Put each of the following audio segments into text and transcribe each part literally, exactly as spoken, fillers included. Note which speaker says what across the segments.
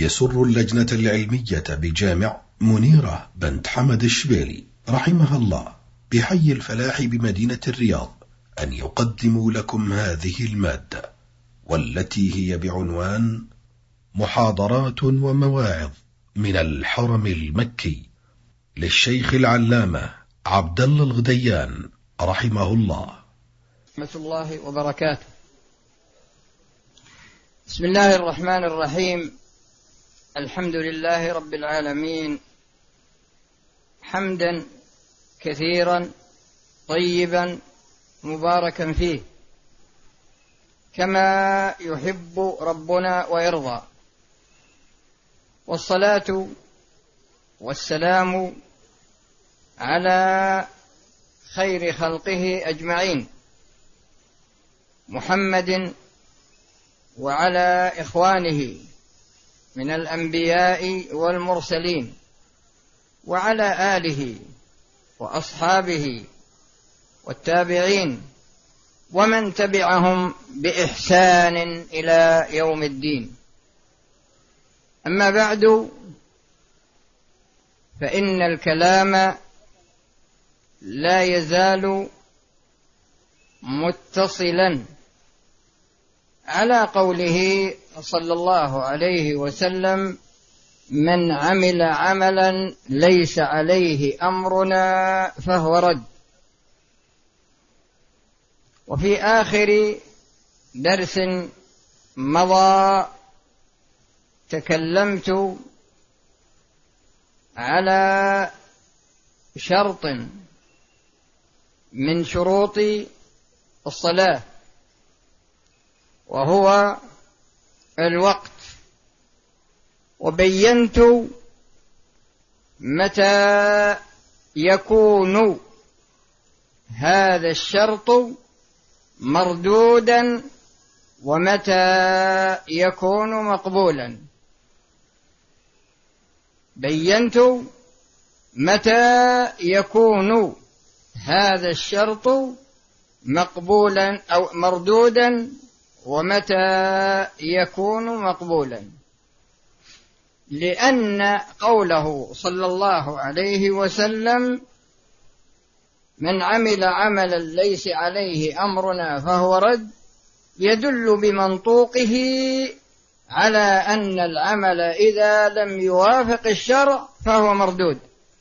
Speaker 1: يسر اللجنة العلمية بجامع منيرة بنت حمد الشبيلي رحمها الله بحي الفلاح بمدينة الرياض أن يقدموا لكم هذه المادة، والتي هي بعنوان محاضرات ومواعظ من الحرم المكي للشيخ العلامة عبد الله الغديان رحمه الله.
Speaker 2: ورحمة الله وبركاته. بسم الله الرحمن الرحيم. الحمد لله رب العالمين، حمدا كثيرا طيبا مباركا فيه كما يحب ربنا ويرضى، والصلاة والسلام على خير خلقه أجمعين محمد وعلى إخوانه من الأنبياء والمرسلين وعلى آله وأصحابه والتابعين ومن تبعهم بإحسان إلى يوم الدين. أما بعد، فإن الكلام لا يزال متصلا على قوله صلى الله عليه وسلم: من عمل عملا ليس عليه أمرنا فهو رد. وفي آخر درس مضى تكلمت على شرط من شروط الصلاة، وهو الوقت، وبينت متى يكون هذا الشرط مردودا ومتى يكون مقبولا. بينت متى يكون هذا الشرط مقبولا أو مردودا ومتى يكون مقبولا، لأن قوله صلى الله عليه وسلم: من عمل عملا ليس عليه أمرنا فهو رد، يدل بمنطوقه على أن العمل إذا لم يوافق الشرع فهو مردود،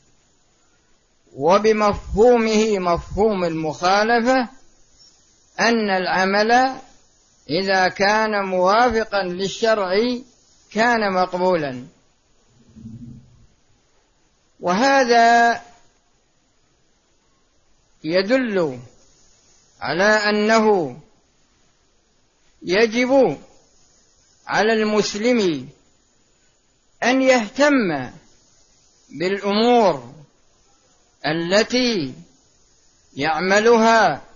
Speaker 2: وبمفهومه مفهوم المخالفة أن العمل إذا كان موافقا للشرع كان مقبولا. وهذا يدل على أنه يجب على المسلم أن يهتم بالأمور التي يعملها،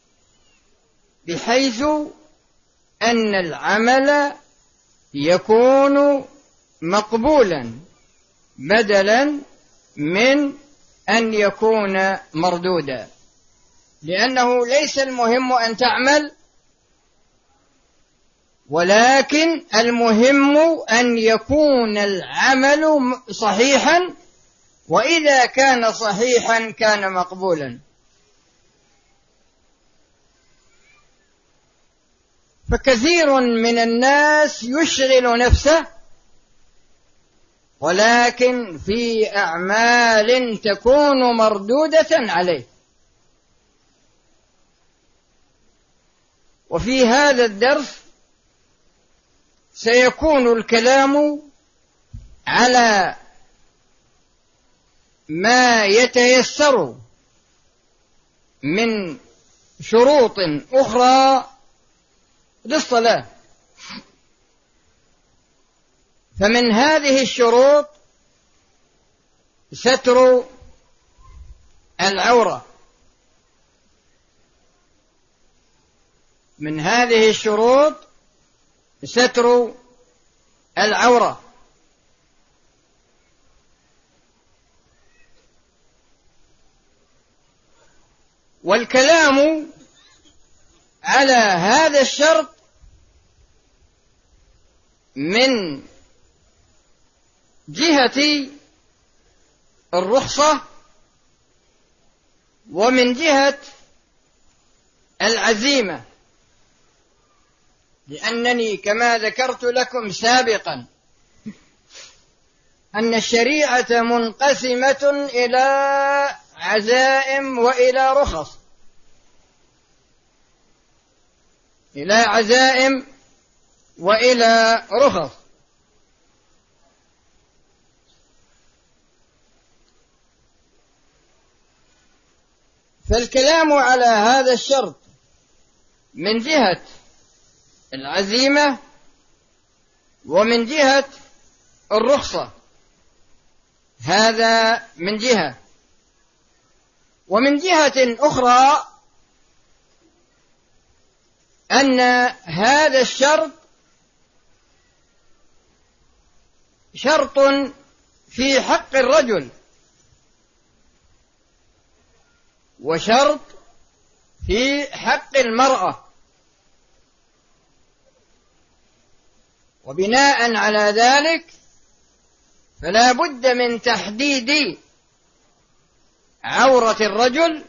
Speaker 2: بحيث أن العمل يكون مقبولا بدلا من أن يكون مردودا، لأنه ليس المهم أن تعمل، ولكن المهم أن يكون العمل صحيحا، وإذا كان صحيحا كان مقبولا. فكثير من الناس يشغل نفسه ولكن في أعمال تكون مردودة عليه. وفي هذا الدرس سيكون الكلام على ما يتيسر من شروط أخرى للصلاة. فمن هذه الشروط ستر العورة، من هذه الشروط ستر العورة. والكلام على هذا الشرط من جهة الرخصة ومن جهة العزيمة، لأنني كما ذكرت لكم سابقا أن الشريعة منقسمة إلى عزائم وإلى رخص، إلى عزائم وإلى رخص. فالكلام على هذا الشرط من جهة العزيمة ومن جهة الرخصة، هذا من جهة. ومن جهة أخرى أن هذا الشرط شرط في حق الرجل وشرط في حق المرأة، وبناء على ذلك فلا بد من تحديد عورة الرجل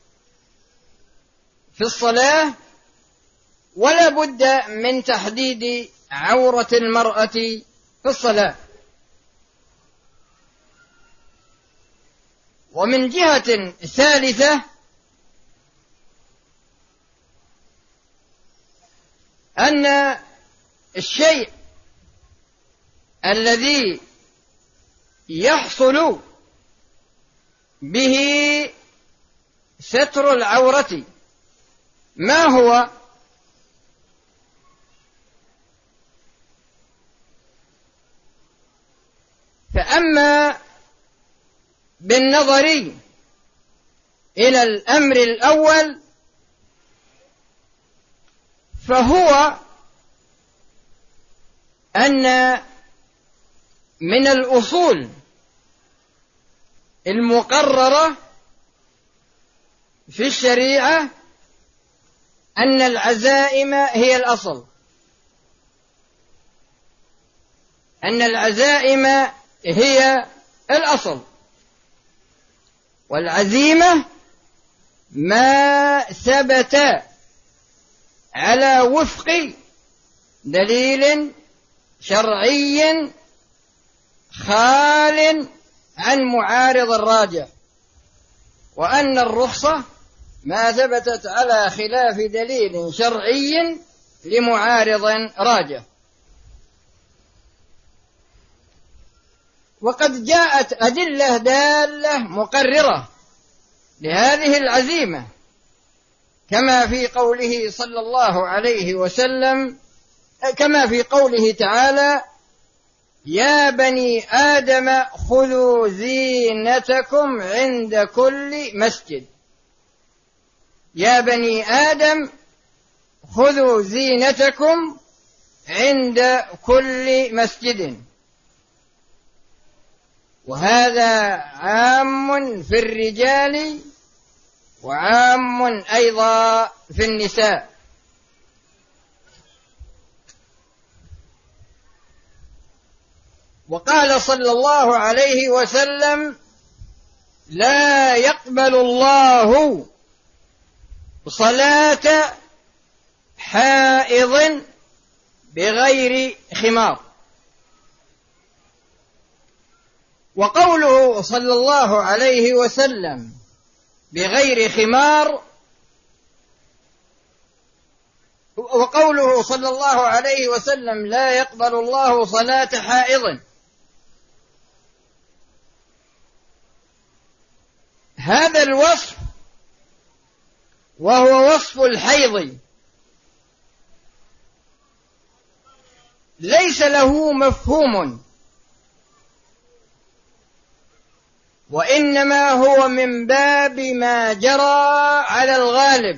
Speaker 2: في الصلاة، ولا بد من تحديد عورة المرأة في الصلاة. ومن جهة ثالثة أن الشيء الذي يحصل به ستر العورة ما هو؟ فأما بالنظر إلى الأمر الأول فهو أن من الأصول المقررة في الشريعة أن العزائم هي الأصل، أن العزائم هي الأصل، والعزيمة ما ثبت على وفق دليل شرعي خال عن معارض الراجح، وأن الرخصة ما ثبتت على خلاف دليل شرعي لمعارض راجح. وقد جاءت أدلة دالة مقررة لهذه العزيمة، كما في قوله صلى الله عليه وسلم، كما في قوله تعالى: يا بني آدم خذوا زينتكم عند كل مسجد. يا بني آدم خذوا زينتكم عند كل مسجد. وهذا عام في الرجال وعام أيضا في النساء. وقال صلى الله عليه وسلم: لا يقبل الله صلاة حائض بغير خمار. وقوله صلى الله عليه وسلم بغير خمار، وقوله صلى الله عليه وسلم لا يقبل الله صلاة حائض، هذا الوصف وهو وصف الحيض ليس له مفهوم، وإنما هو من باب ما جرى على الغالب،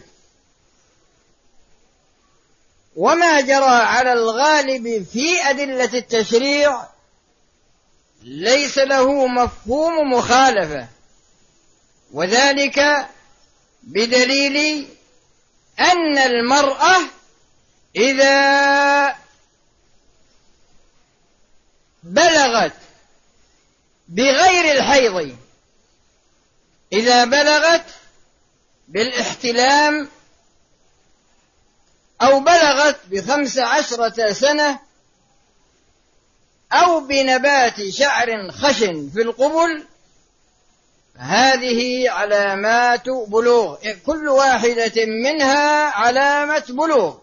Speaker 2: وما جرى على الغالب في أدلة التشريع ليس له مفهوم مخالفة، وذلك بدليل أن المرأة إذا بلغت بغير الحيض إذا بلغت بالاحتلام أو بلغت بخمس عشرة سنة أو بنبات شعر خشن في القبل، هذه علامات بلوغ، كل واحدة منها علامة بلوغ.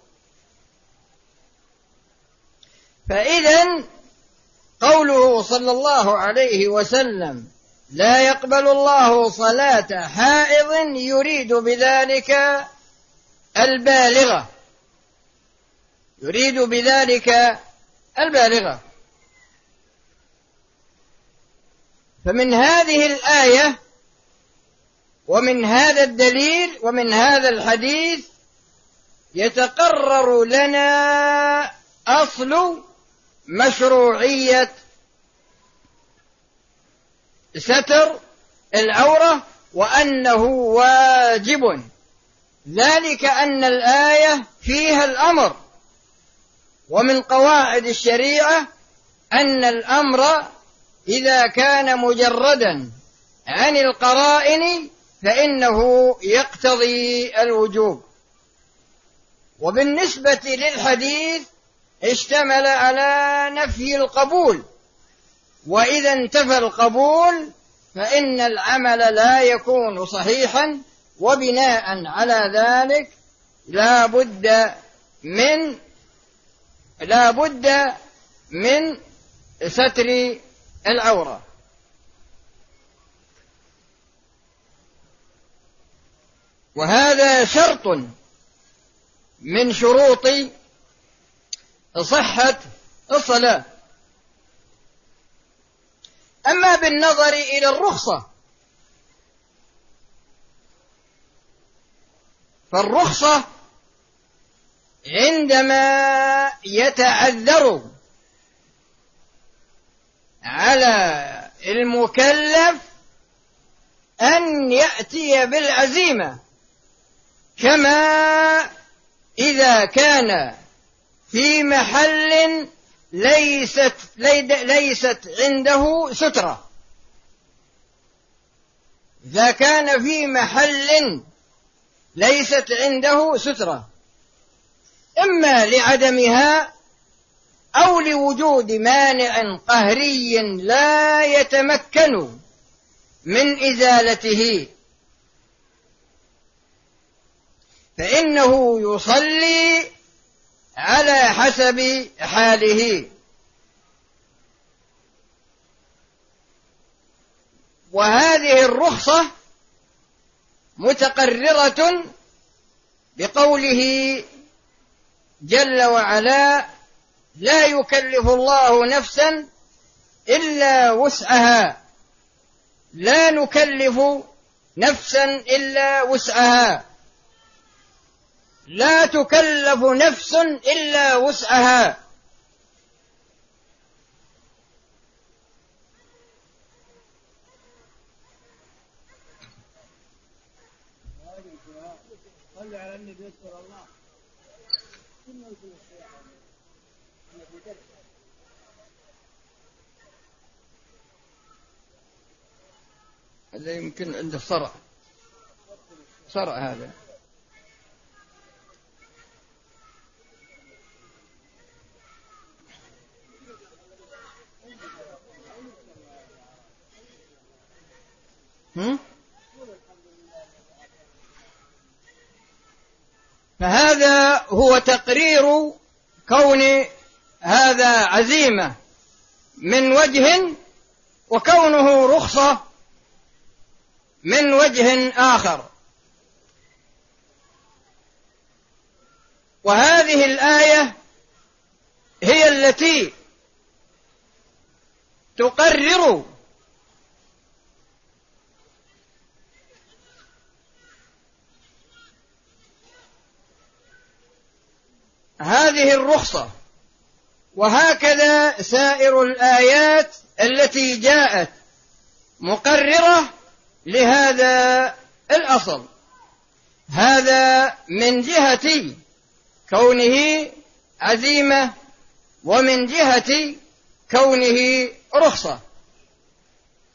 Speaker 2: فإذن قوله صلى الله عليه وسلم لا يقبل الله صلاة حائض يريد بذلك البالغة، يريد بذلك البالغة. فمن هذه الآية ومن هذا الدليل ومن هذا الحديث يتقرر لنا أصل مشروعية ستر العورة وأنه واجب، ذلك أن الآية فيها الأمر، ومن قواعد الشريعة أن الأمر إذا كان مجردا عن القرائن فإنه يقتضي الوجوب. وبالنسبة للحديث اشتمل على نفي القبول، وإذا انتفى القبول فإن العمل لا يكون صحيحا، وبناء على ذلك لا بد من لا بد من ستر العورة. وهذا شرط من شروط صحة الصلاة. أما بالنظر إلى الرخصة، فالرخصة عندما يتعذر على المكلف أن يأتي بالعزيمة، كما إذا كان في محل ليست ليست عنده سترة، إذا كان في محل ليست عنده سترة إما لعدمها أو لوجود مانع قهري لا يتمكن من إزالته، فإنه يصلي على حسب حاله. وهذه الرخصة متقررة بقوله جل وعلا لا يكلف الله نفسا إلا وسعها، لا نكلف نفسا إلا وسعها، لا تكلف نفس إلا وسعها. هذا يمكن عنده صرع، صرع هذا. فهذا هو تقرير كون هذا عزيمة من وجه، وكونه رخصة من وجه آخر. وهذه الآية هي التي تقرر هذه الرخصة، وهكذا سائر الآيات التي جاءت مقررة لهذا الأصل. هذا من جهة كونه عزيمة، ومن جهة كونه رخصة.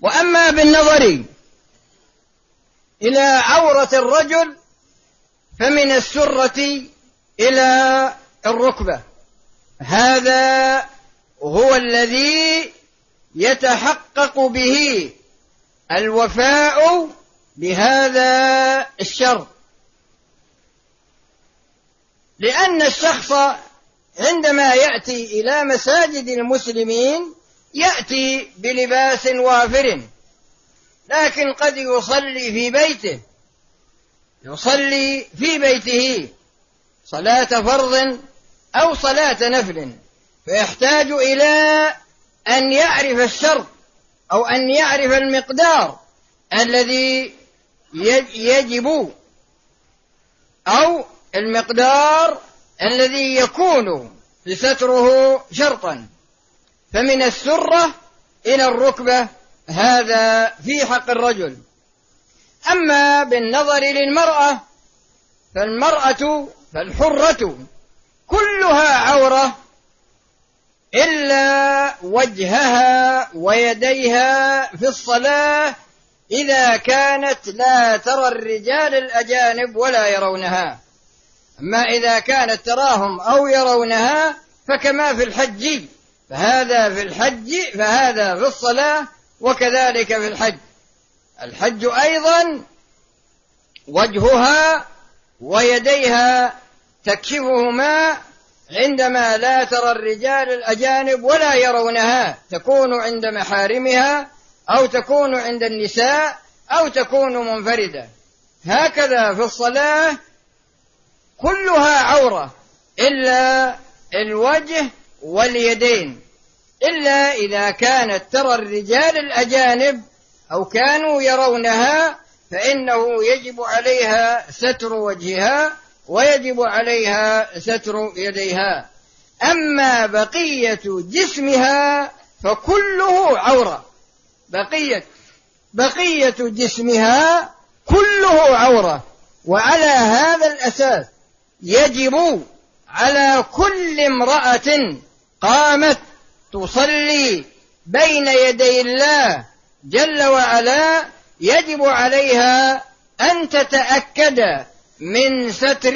Speaker 2: وأما بالنظر إلى عورة الرجل فمن السرة إلى الركبة، هذا هو الذي يتحقق به الوفاء بهذا الشرط، لأن الشخص عندما يأتي إلى مساجد المسلمين يأتي بلباس وافر، لكن قد يصلي في بيته يصلي في بيته صلاة فرض أو صلاة نفل، فيحتاج إلى أن يعرف الشرط أو أن يعرف المقدار الذي يجب أو المقدار الذي يكون ستره شرطا. فمن السرة إلى الركبة هذا في حق الرجل. أما بالنظر للمرأة فالمرأة فالحرة كلها عورة إلا وجهها ويديها في الصلاة إذا كانت لا ترى الرجال الأجانب ولا يرونها. أما إذا كانت تراهم أو يرونها فكما في الحج، فهذا في الحج فهذا في الصلاة، وكذلك في الحج. الحج أيضا وجهها ويديها تكشفهما عندما لا ترى الرجال الأجانب ولا يرونها، تكون عند محارمها أو تكون عند النساء أو تكون منفردة. هكذا في الصلاة كلها عورة إلا الوجه واليدين، إلا إذا كانت ترى الرجال الأجانب أو كانوا يرونها فإنه يجب عليها ستر وجهها ويجب عليها ستر يديها. أما بقية جسمها فكله عورة، بقية بقية جسمها كله عورة. وعلى هذا الأساس يجب على كل امرأة قامت تصلي بين يدي الله جل وعلا يجب عليها أن تتأكد من ستر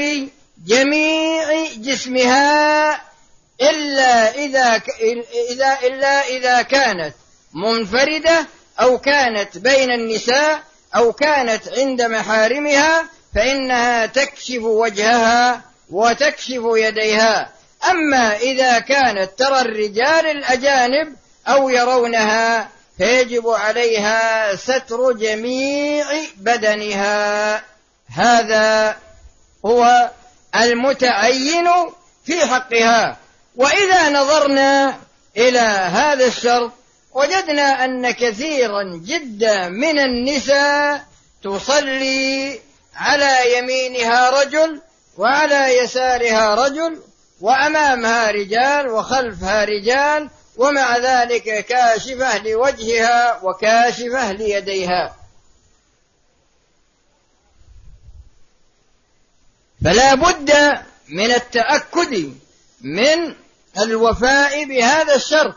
Speaker 2: جميع جسمها إلا إذا إذا إلا إذا كانت منفردة أو كانت بين النساء أو كانت عند محارمها، فإنها تكشف وجهها وتكشف يديها. أما إذا كانت ترى الرجال الأجانب أو يرونها فيجب عليها ستر جميع بدنها. هذا هو المتعين في حقها. وإذا نظرنا إلى هذا الشرط وجدنا أن كثيرا جدا من النساء تصلي على يمينها رجل وعلى يسارها رجل وأمامها رجال وخلفها رجال، ومع ذلك كاشفة لوجهها وكاشفة ليديها. فلا بد من التأكد من الوفاء بهذا الشرط،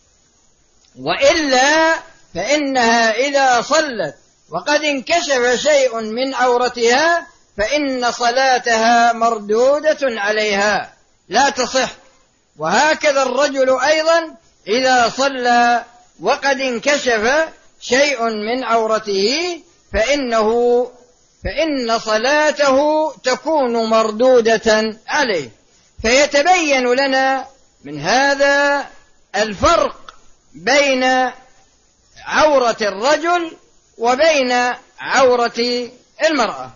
Speaker 2: وإلا فإنها إذا صلت وقد انكشف شيء من عورتها فإن صلاتها مردودة عليها لا تصح. وهكذا الرجل أيضا إذا صلى وقد انكشف شيء من عورته فإنه فإن صلاته تكون مردودة عليه. فيتبين لنا من هذا الفرق بين عورة الرجل وبين عورة المرأة.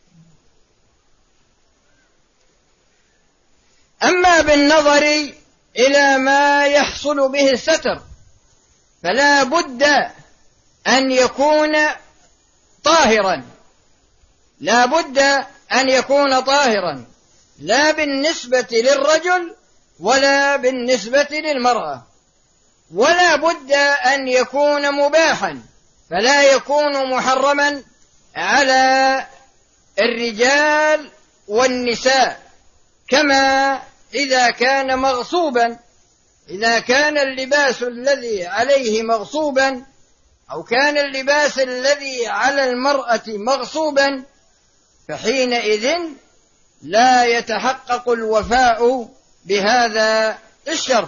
Speaker 2: أما بالنظر إلى ما يحصل به الستر فلا بد أن يكون طاهرا، لا بد أن يكون طاهرا، لا بالنسبة للرجل ولا بالنسبة للمرأة. ولا بد أن يكون مباحا، فلا يكون محرما على الرجال والنساء، كما إذا كان مغصوبا، إذا كان اللباس الذي عليه مغصوبا أو كان اللباس الذي على المرأة مغصوبا، فحينئذ لا يتحقق الوفاء بهذا الشرط،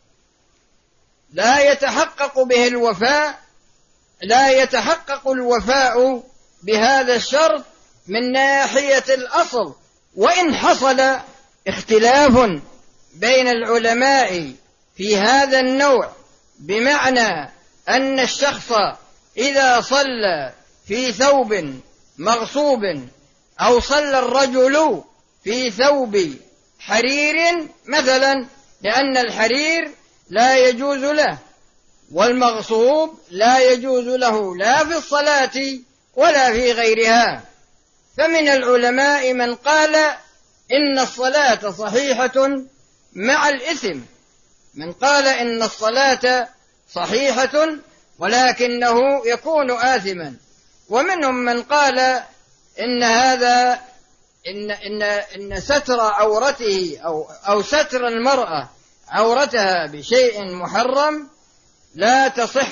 Speaker 2: لا يتحقق به الوفاء لا يتحقق الوفاء بهذا الشرط من ناحية الأصل. وإن حصل اختلاف بين العلماء في هذا النوع، بمعنى أن الشخص إذا صلى في ثوب مغصوب أو صلى الرجل في ثوب حرير مثلا، لأن الحرير لا يجوز له والمغصوب لا يجوز له لا في الصلاة ولا في غيرها، فمن العلماء من قال إن الصلاة صحيحة مع الإثم، من قال إن الصلاة صحيحة ولكنه يكون آثما، ومنهم من قال إن هذا إن إن إن ستر عورته أو أو ستر المرأة عورتها بشيء محرم لا تصح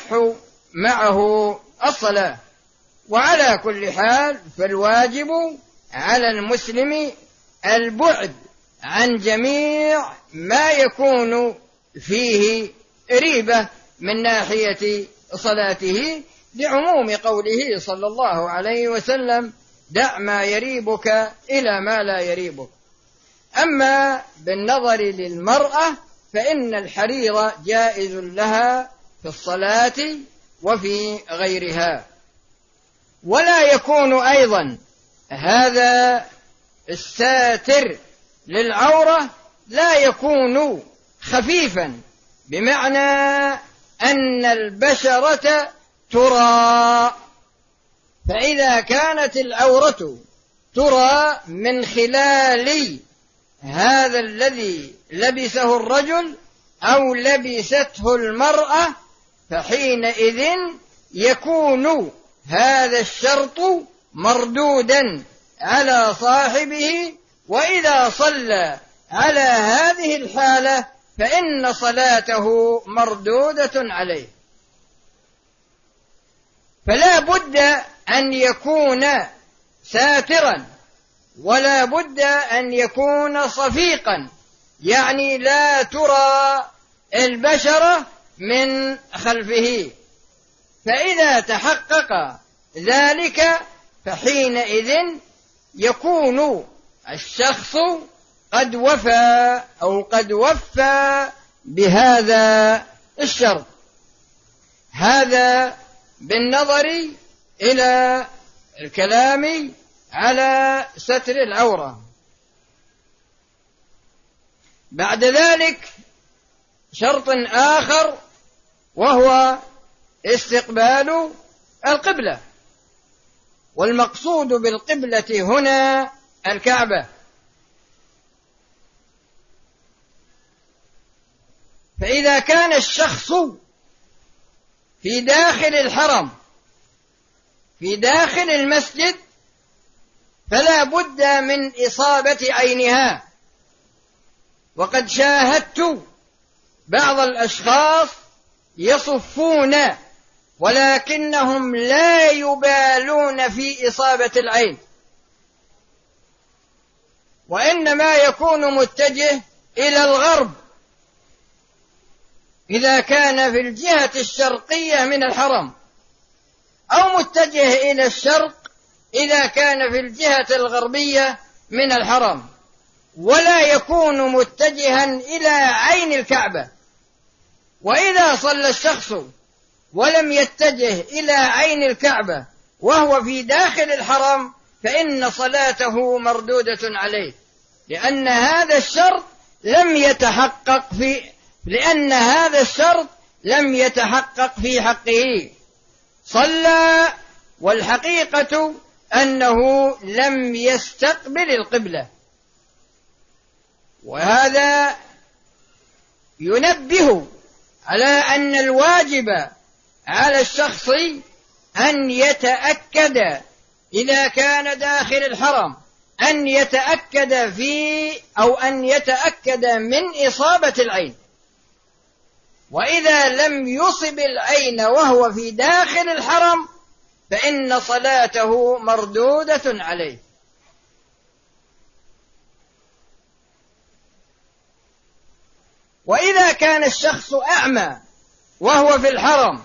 Speaker 2: معه الصلاة. وعلى كل حال فالواجب على المسلم البعد عن جميع ما يكون فيه ريبة من ناحية صلاته، لعموم قوله صلى الله عليه وسلم: دع ما يريبك إلى ما لا يريبك. أما بالنظر للمرأة فإن الحرير جائز لها في الصلاة وفي غيرها. ولا يكون أيضا هذا الساتر للعورة لا يكون خفيفا، بمعنى أن البشرة ترى، فإذا كانت العورة ترى من خلال هذا الذي لبسه الرجل أو لبسته المرأة، فحينئذ يكون هذا الشرط مردودا على صاحبه، وإذا صلى على هذه الحالة فإن صلاته مردودة عليه. فلا بد أن يكون ساترا، ولا بد أن يكون صفيقا، يعني لا ترى البشرة من خلفه. فإذا تحقق ذلك فحينئذ يكون الشخص قد وفى أو قد وفى بهذا الشرط. هذا بالنظر إلى الكلام على ستر العورة. بعد ذلك شرط آخر وهو استقبال القبلة، والمقصود بالقبلة هنا الكعبة. فإذا كان الشخص في داخل الحرم في داخل المسجد فلا بد من إصابة عينها. وقد شاهدت بعض الأشخاص يصفون ولكنهم لا يبالون في إصابة العين، وإنما يكون متجه إلى الغرب إذا كان في الجهة الشرقية من الحرم، أو متجه إلى الشرق إذا كان في الجهة الغربية من الحرم، ولا يكون متجها إلى عين الكعبة. وإذا صلى الشخص ولم يتجه إلى عين الكعبة وهو في داخل الحرم فإن صلاته مردودة عليه، لأن هذا الشرط لم يتحقق في لأن هذا الشرط لم يتحقق في حقه. صلى والحقيقة أنه لم يستقبل القبلة. وهذا ينبه على أن الواجب على الشخص أن يتأكد إذا كان داخل الحرم أن يتأكد في أو أن يتأكد من إصابة العين. وإذا لم يصب العين وهو في داخل الحرم فإن صلاته مردودة عليه. وإذا كان الشخص أعمى وهو في الحرم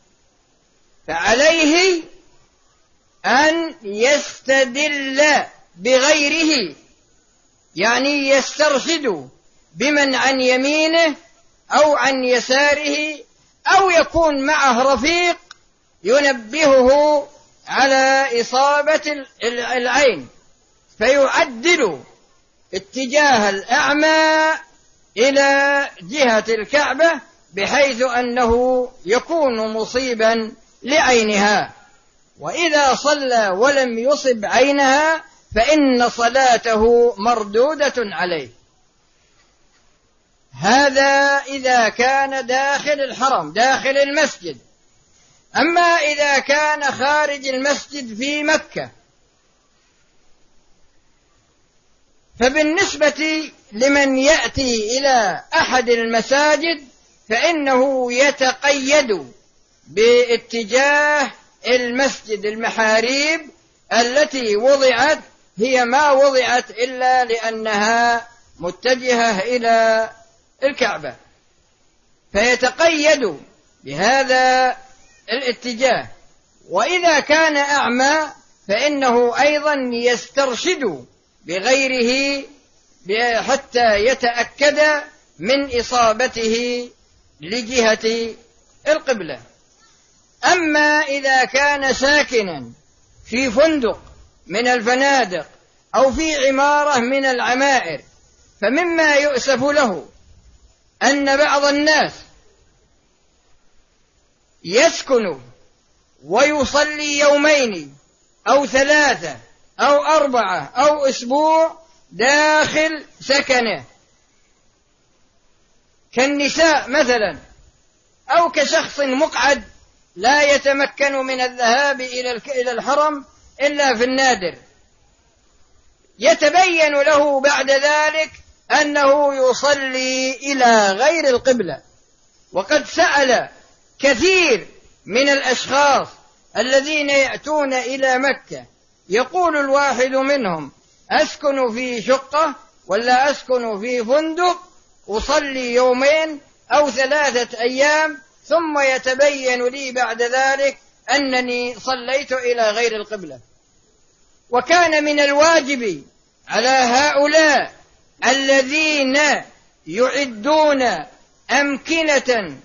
Speaker 2: فعليه أن يستدل بغيره، يعني يسترشد بمن عن يمينه أو عن يساره، أو يكون معه رفيق ينبهه على إصابة العين، فيعدل اتجاه الأعمى إلى جهة الكعبة بحيث أنه يكون مصيبا لعينها. وإذا صلى ولم يصب عينها فإن صلاته مردودة عليه. هذا إذا كان داخل الحرم داخل المسجد. أما إذا كان خارج المسجد في مكة فبالنسبة لمن يأتي إلى أحد المساجد فإنه يتقيد باتجاه المسجد. المحاريب التي وضعت هي ما وضعت إلا لأنها متجهة إلى الكعبة، فيتقيد بهذا الاتجاه. وإذا كان أعمى فإنه أيضا يسترشد بغيره حتى يتأكد من إصابته لجهة القبلة. أما إذا كان ساكنا في فندق من الفنادق أو في عمارة من العمائر فمما يؤسف له أن بعض الناس يسكن ويصلي يومين أو ثلاثة أو أربعة أو أسبوع داخل سكنه، كالنساء مثلا، أو كشخص مقعد لا يتمكن من الذهاب إلى الحرم إلا في النادر، يتبين له بعد ذلك أنه يصلي إلى غير القبلة. وقد سأل كثير من الأشخاص الذين يأتون إلى مكة، يقول الواحد منهم: أسكن في شقة ولا أسكن في فندق، أصلي يومين أو ثلاثة أيام ثم يتبين لي بعد ذلك أنني صليت إلى غير القبلة. وكان من الواجب على هؤلاء الذين يعدون أمكنة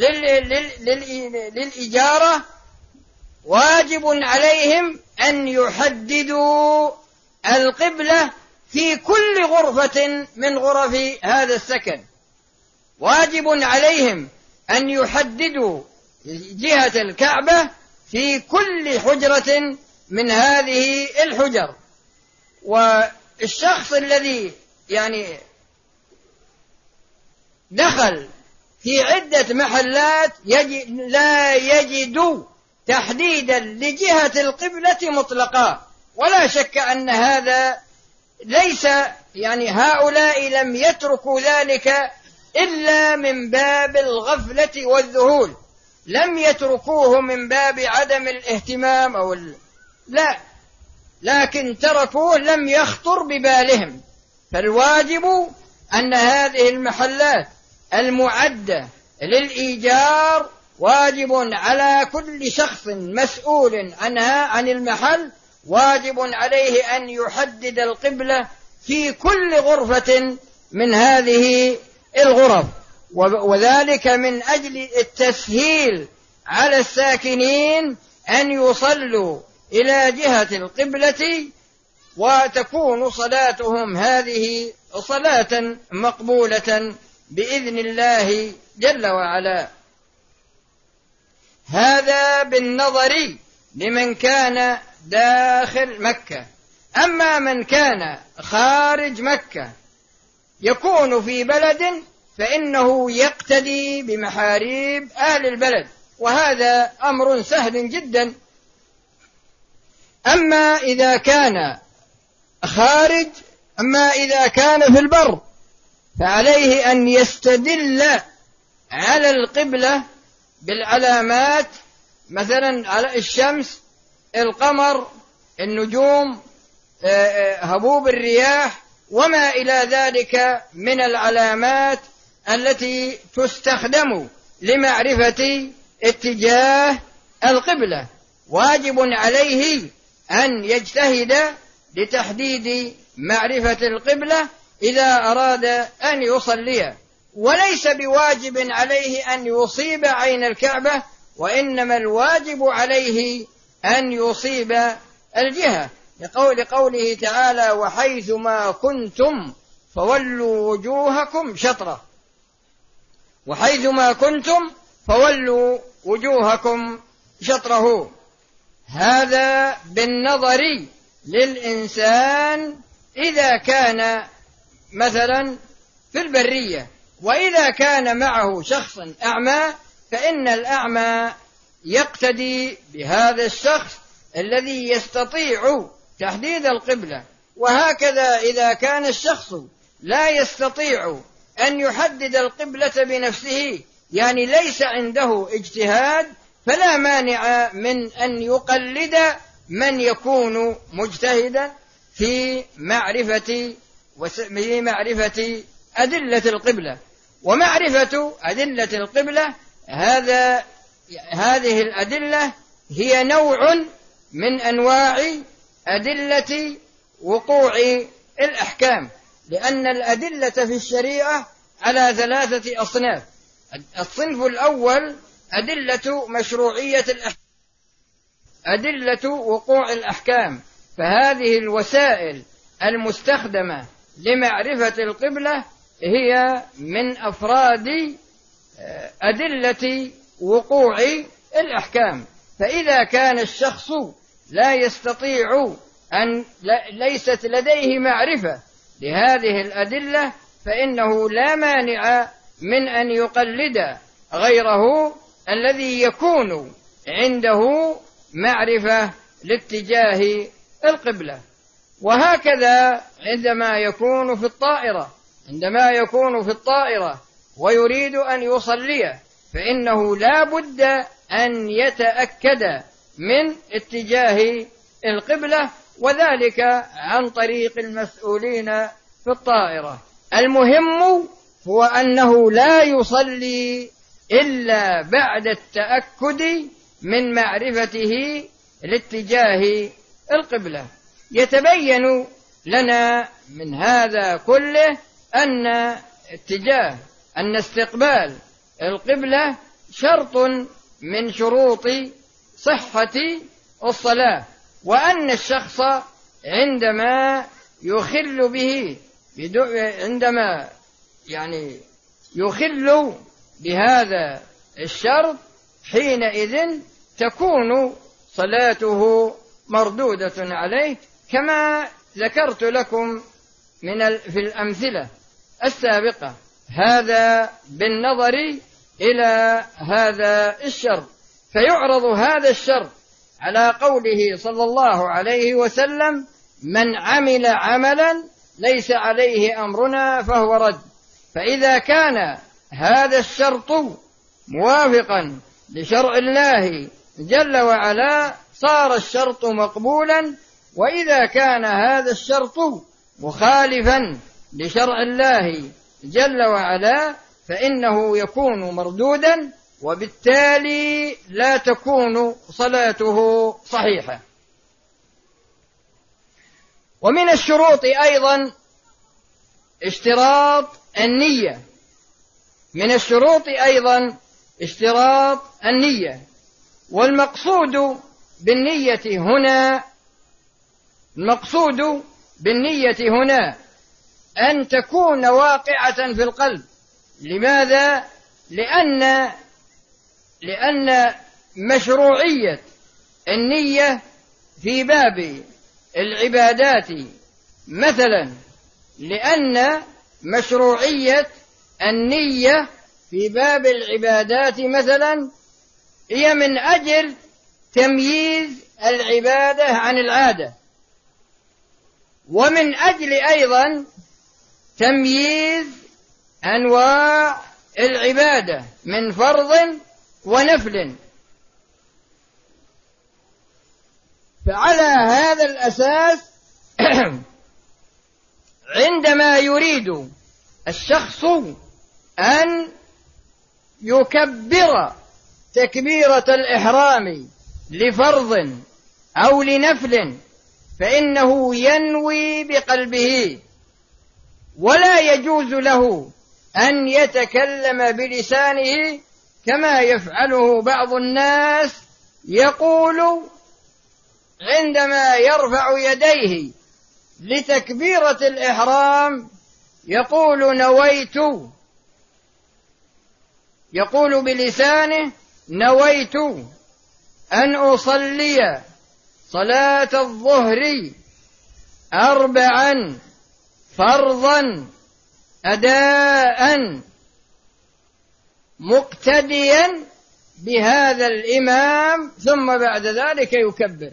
Speaker 2: للإجارة واجب عليهم أن يحددوا القبلة في كل غرفة من غرف هذا السكن. واجب عليهم أن يحددوا جهة الكعبة في كل حجرة من هذه الحجر. والشخص الذي يعني دخل في عدة محلات يجد لا يجد تحديدا لجهة القبلة مطلقا، ولا شك أن هذا ليس يعني هؤلاء لم يتركوا ذلك إلا من باب الغفلة والذهول، لم يتركوه من باب عدم الاهتمام أو ال... لا، لكن تركوه لم يخطر ببالهم. فالواجب أن هذه المحلات المعدة للإيجار واجب على كل شخص مسؤول عنها عن المحل، واجب عليه أن يحدد القبلة في كل غرفة من هذه الغرف، وذلك من أجل التسهيل على الساكنين أن يصلوا إلى جهة القبلة وتكون صلاتهم هذه صلاة مقبولة بإذن الله جل وعلا. هذا بالنظر لمن كان داخل مكة. أما من كان خارج مكة يكون في بلد فإنه يقتدي بمحاريب أهل البلد، وهذا أمر سهل جدا. أما إذا كان خارج أما إذا كان في البر فعليه أن يستدل على القبلة بالعلامات، مثلا على الشمس، القمر، النجوم، هبوب الرياح، وما إلى ذلك من العلامات التي تستخدم لمعرفة اتجاه القبلة. واجب عليه أن يجتهد لتحديد معرفة القبلة إذا أراد أن يصلي، وليس بواجب عليه أن يصيب عين الكعبة، وإنما الواجب عليه أن يصيب الجهة، لقول قوله تعالى: وحيث ما كنتم فولوا وجوهكم شطرة. وحيث ما كنتم فولوا وجوهكم شطره. هذا بالنظر للإنسان إذا كان مثلا في البرية. وإذا كان معه شخص أعمى فإن الأعمى يقتدي بهذا الشخص الذي يستطيع تحديد القبلة. وهكذا إذا كان الشخص لا يستطيع أن يحدد القبلة بنفسه، يعني ليس عنده اجتهاد، فلا مانع من أن يقلد من يكون مجتهدا في معرفة في معرفة أدلة القبلة. ومعرفة أدلة القبلة هذا هذه الأدلة هي نوع من أنواع أدلة وقوع الأحكام، لأن الأدلة في الشريعة على ثلاثة أصناف. الصنف الأول أدلة مشروعية الأحكام، أدلة وقوع الأحكام، فهذه الوسائل المستخدمة لمعرفة القبلة هي من أفراد أدلة وقوع الأحكام. فإذا كان الشخص لا يستطيع أن ليست لديه معرفة لهذه الأدلة فإنه لا مانع من أن يقلد غيره الذي يكون عنده معرفة لاتجاه القبلة. وهكذا عندما يكون في الطائرة عندما يكون في الطائرة ويريد أن يصلي فإنه لا بد أن يتأكد من اتجاه القبلة، وذلك عن طريق المسؤولين في الطائرة. المهم هو أنه لا يصلي إلا بعد التأكد من معرفته لاتجاه القبلة. يتبين لنا من هذا كله أن اتجاه أن استقبال القبلة شرط من شروط صحة الصلاة، وأن الشخص عندما يخل به عندما يعني يخل بهذا الشرط حينئذ تكون صلاته مردودة عليه، كما ذكرت لكم من في الأمثلة السابقة. هذا بالنظر إلى هذا الشرط. فيعرض هذا الشرط على قوله صلى الله عليه وسلم: من عمل عملا ليس عليه أمرنا فهو رد. فإذا كان هذا الشرط موافقا لشرع الله جل وعلا صار الشرط مقبولا، وإذا كان هذا الشرط مخالفا لشرع الله جل وعلا فإنه يكون مردودا، وبالتالي لا تكون صلاته صحيحة. ومن الشروط أيضا اشتراط النية من الشروط أيضا اشتراط النية. والمقصود بالنية هنا المقصود بالنية هنا أن تكون واقعة في القلب. لماذا؟ لأن لأن مشروعية النية في باب العبادات مثلا لأن مشروعية النية في باب العبادات مثلا هي من أجل تمييز العبادة عن العادة، ومن أجل أيضا تمييز أنواع العبادة من فرض ونفل. فعلى هذا الأساس عندما يريد الشخص أن يكبر تكبيرة الإحرام لفرض أو لنفل فإنه ينوي بقلبه، ولا يجوز له أن يتكلم بلسانه كما يفعله بعض الناس، يقول عندما يرفع يديه لتكبيرة الإحرام يقول نويت، يقول بلسانه نويت أن أصلي صلاة الظهر أربعا فرضا أداء مقتديا بهذا الإمام، ثم بعد ذلك يكبر.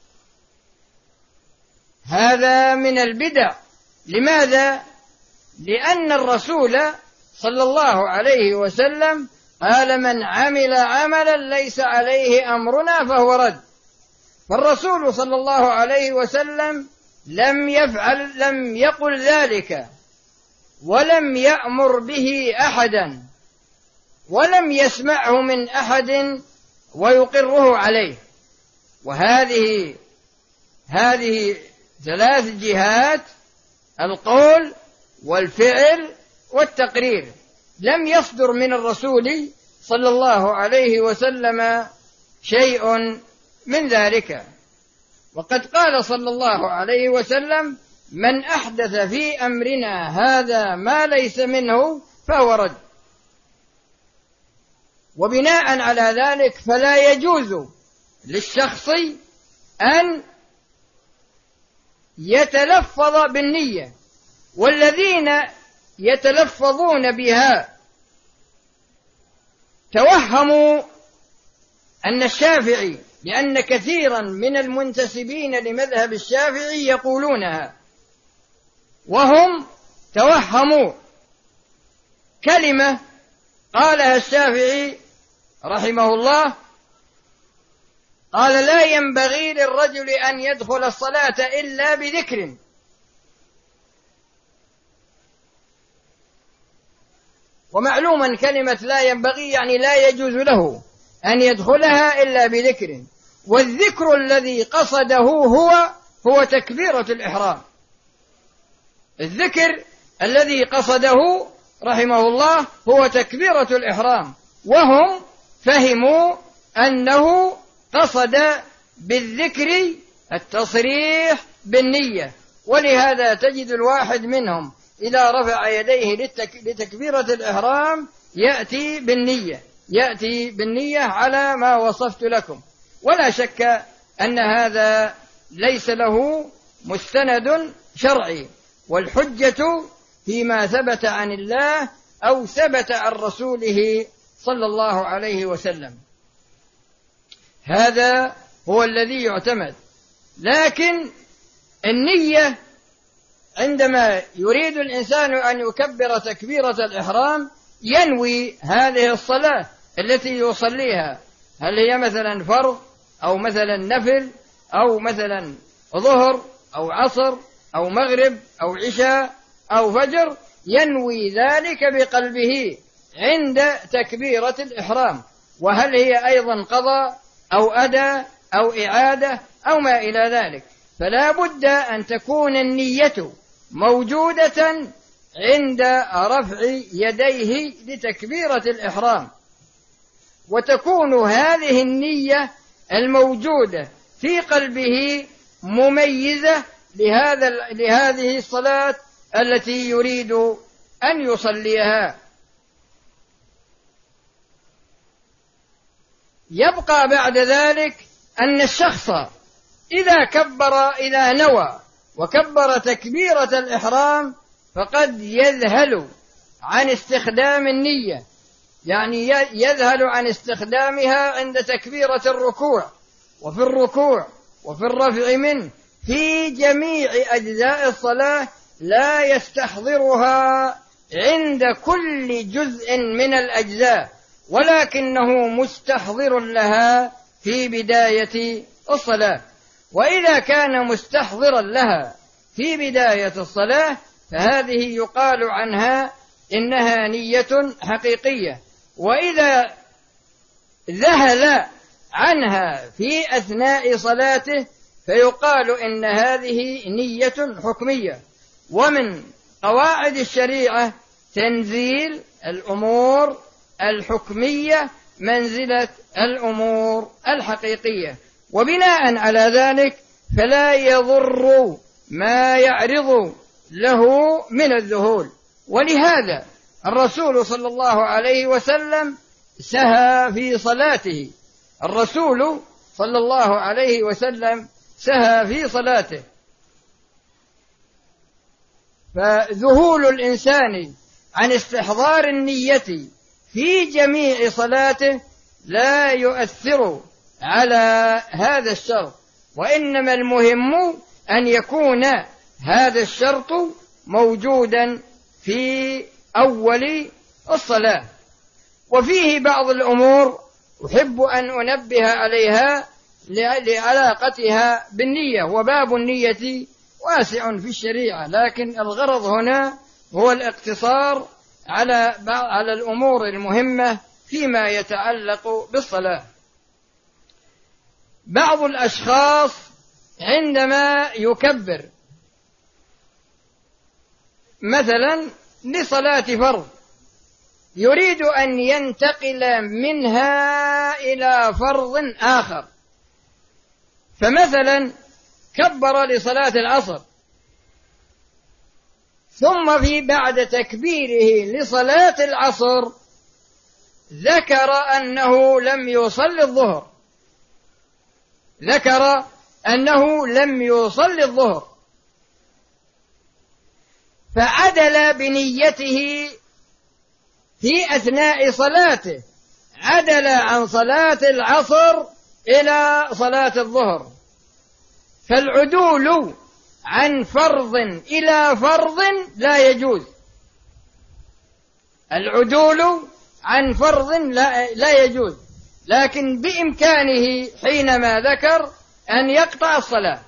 Speaker 2: هذا من البدع. لماذا؟ لأن الرسول صلى الله عليه وسلم قال من عمل عملا ليس عليه أمرنا فهو رد. فالرسول صلى الله عليه وسلم لم يفعل لم يقل ذلك ولم يأمر به أحدا ولم يسمعه من أحد ويقره عليه. وهذه هذه ثلاث جهات: القول والفعل والتقرير، لم يصدر من الرسول صلى الله عليه وسلم شيء من ذلك. وقد قال صلى الله عليه وسلم من أحدث في أمرنا هذا ما ليس منه فهو رد. وبناء على ذلك فلا يجوز للشخص أن يتلفظ بالنية، والذين يتلفظون بها توهموا أن الشافعي، لأن كثيرا من المنتسبين لمذهب الشافعي يقولونها، وهم توهموا كلمة قالها الشافعي رحمه الله، قال لا ينبغي للرجل أن يدخل الصلاة إلا بذكر. ومعلوما كلمة لا ينبغي يعني لا يجوز له أن يدخلها إلا بذكر، والذكر الذي قصده هو هو تكبيرة الإحرام. الذكر الذي قصده رحمه الله هو تكبيرة الإحرام، وهم فهموا أنه قصد بالذكر التصريح بالنية. ولهذا تجد الواحد منهم إذا رفع يديه للتك... لتكبيرة الإحرام يأتي بالنية يأتي بالنية على ما وصفت لكم. ولا شك أن هذا ليس له مستند شرعي، والحجة فيما ثبت عن الله أو ثبت عن رسوله صلى الله عليه وسلم، هذا هو الذي يعتمد. لكن النية عندما يريد الإنسان أن يكبر تكبيرة الإحرام ينوي هذه الصلاة التي يصليها، هل هي مثلا فرض أو مثلا نفل أو مثلا ظهر أو عصر أو مغرب أو عشاء أو فجر، ينوي ذلك بقلبه عند تكبيرة الإحرام. وهل هي أيضا قضاء أو أداء أو إعادة أو ما إلى ذلك، فلا بد أن تكون النية موجودة عند رفع يديه لتكبيرة الإحرام، وتكون هذه النية الموجودة في قلبه مميزة لهذا لهذه الصلاة التي يريد أن يصليها. يبقى بعد ذلك أن الشخص إذا كبر إذا نوى وكبر تكبيرة الإحرام فقد يذهل عن استخدام النية، يعني يذهل عن استخدامها عند تكبيرة الركوع وفي الركوع وفي الرفع منه، في جميع أجزاء الصلاة لا يستحضرها عند كل جزء من الأجزاء، ولكنه مستحضر لها في بداية الصلاة. وإذا كان مستحضرا لها في بداية الصلاة فهذه يقال عنها إنها نية حقيقية. وإذا ذهل عنها في أثناء صلاته فيقال إن هذه نية حكمية. ومن قواعد الشريعة تنزيل الأمور الحكمية منزلة الأمور الحقيقية، وبناء على ذلك فلا يضر ما يعرض له من الذهول. ولهذا الرسول صلى الله عليه وسلم سهى في صلاته الرسول صلى الله عليه وسلم سهى في صلاته فذهول الإنسان عن استحضار النية في جميع صلاته لا يؤثر على هذا الشرط، وإنما المهم أن يكون هذا الشرط موجودا في أول الصلاة. وفيه بعض الأمور أحب أن أنبه عليها لعلاقتها بالنية، وباب النية واسع في الشريعة، لكن الغرض هنا هو الاقتصار على على الأمور المهمة فيما يتعلق بالصلاة. بعض الأشخاص عندما يكبر مثلا لصلاة فرض يريد أن ينتقل منها إلى فرض آخر، فمثلا كبر لصلاة العصر ثم في بعد تكبيره لصلاة العصر ذكر أنه لم يصلي الظهر ذكر أنه لم يصلي الظهر فعدل بنيته في أثناء صلاته، عدل عن صلاة العصر إلى صلاة الظهر. فالعدول عن فرض إلى فرض لا يجوز، العدول عن فرض لا, لا يجوز، لكن بإمكانه حينما ذكر أن يقطع الصلاة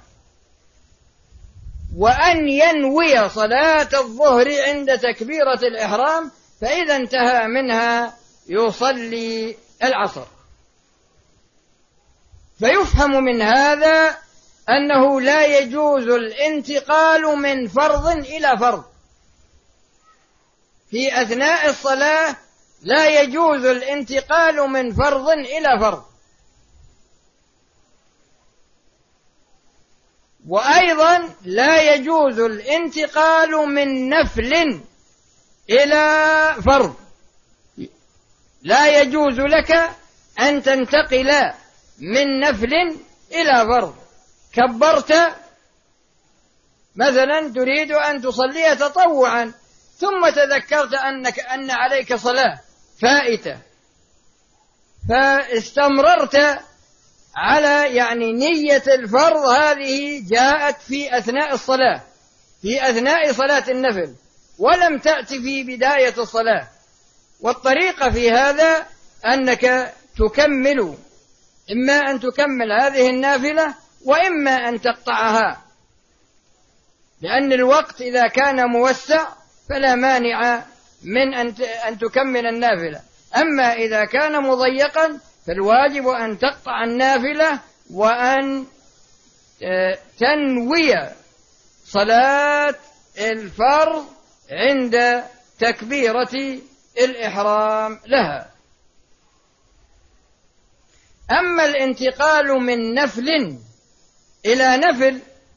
Speaker 2: وأن ينوي صلاة الظهر عند تكبيرة الإحرام، فإذا انتهى منها يصلي العصر. فيفهم من هذا أنه لا يجوز الانتقال من فرض إلى فرض في أثناء الصلاة، لا يجوز الانتقال من فرض إلى فرض. وأيضا لا يجوز الانتقال من نفل إلى فرض، لا يجوز لك أن تنتقل من نفل إلى فرض. كبرت مثلا تريد أن تصلي تطوعا ثم تذكرت أنك أن عليك صلاة فائتة فاستمررت على يعني نية الفرض، هذه جاءت في أثناء الصلاة في أثناء صلاة النفل ولم تأتي في بداية الصلاة. والطريقة في هذا أنك تكمل، إما أن تكمل هذه النافلة وإما أن تقطعها، لأن الوقت إذا كان موسع فلا مانع من أن تكمل النافلة، أما إذا كان مضيقا فالواجب أن تقطع النافلة وأن تنوي صلاة الفرض عند تكبيرة الإحرام لها. أما الانتقال من نفل إلى نفل،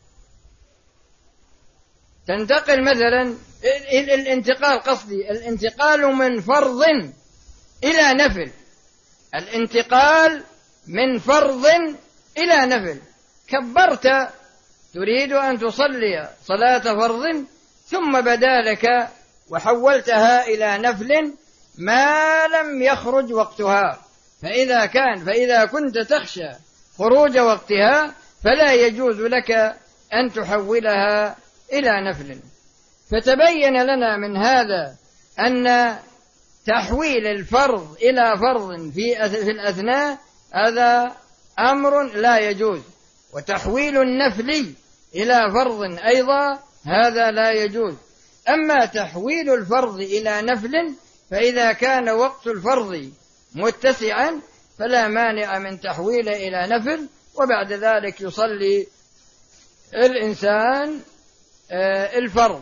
Speaker 2: تنتقل مثلا الانتقال قصدي الانتقال من فرض إلى نفل، الانتقال من فرض إلى نفل. كبرت تريد أن تصلي صلاة فرض ثم بدا لك وحولتها إلى نفل ما لم يخرج وقتها، فإذا كان فإذا كنت تخشى خروج وقتها فلا يجوز لك أن تحولها إلى نفل. فتبين لنا من هذا أن تحويل الفرض إلى فرض في في الأثناء هذا أمر لا يجوز، وتحويل النفل إلى فرض أيضا هذا لا يجوز. أما تحويل الفرض إلى نفل فإذا كان وقت الفرض متسعا فلا مانع من تحويله إلى نفل، وبعد ذلك يصلي الإنسان الفرض.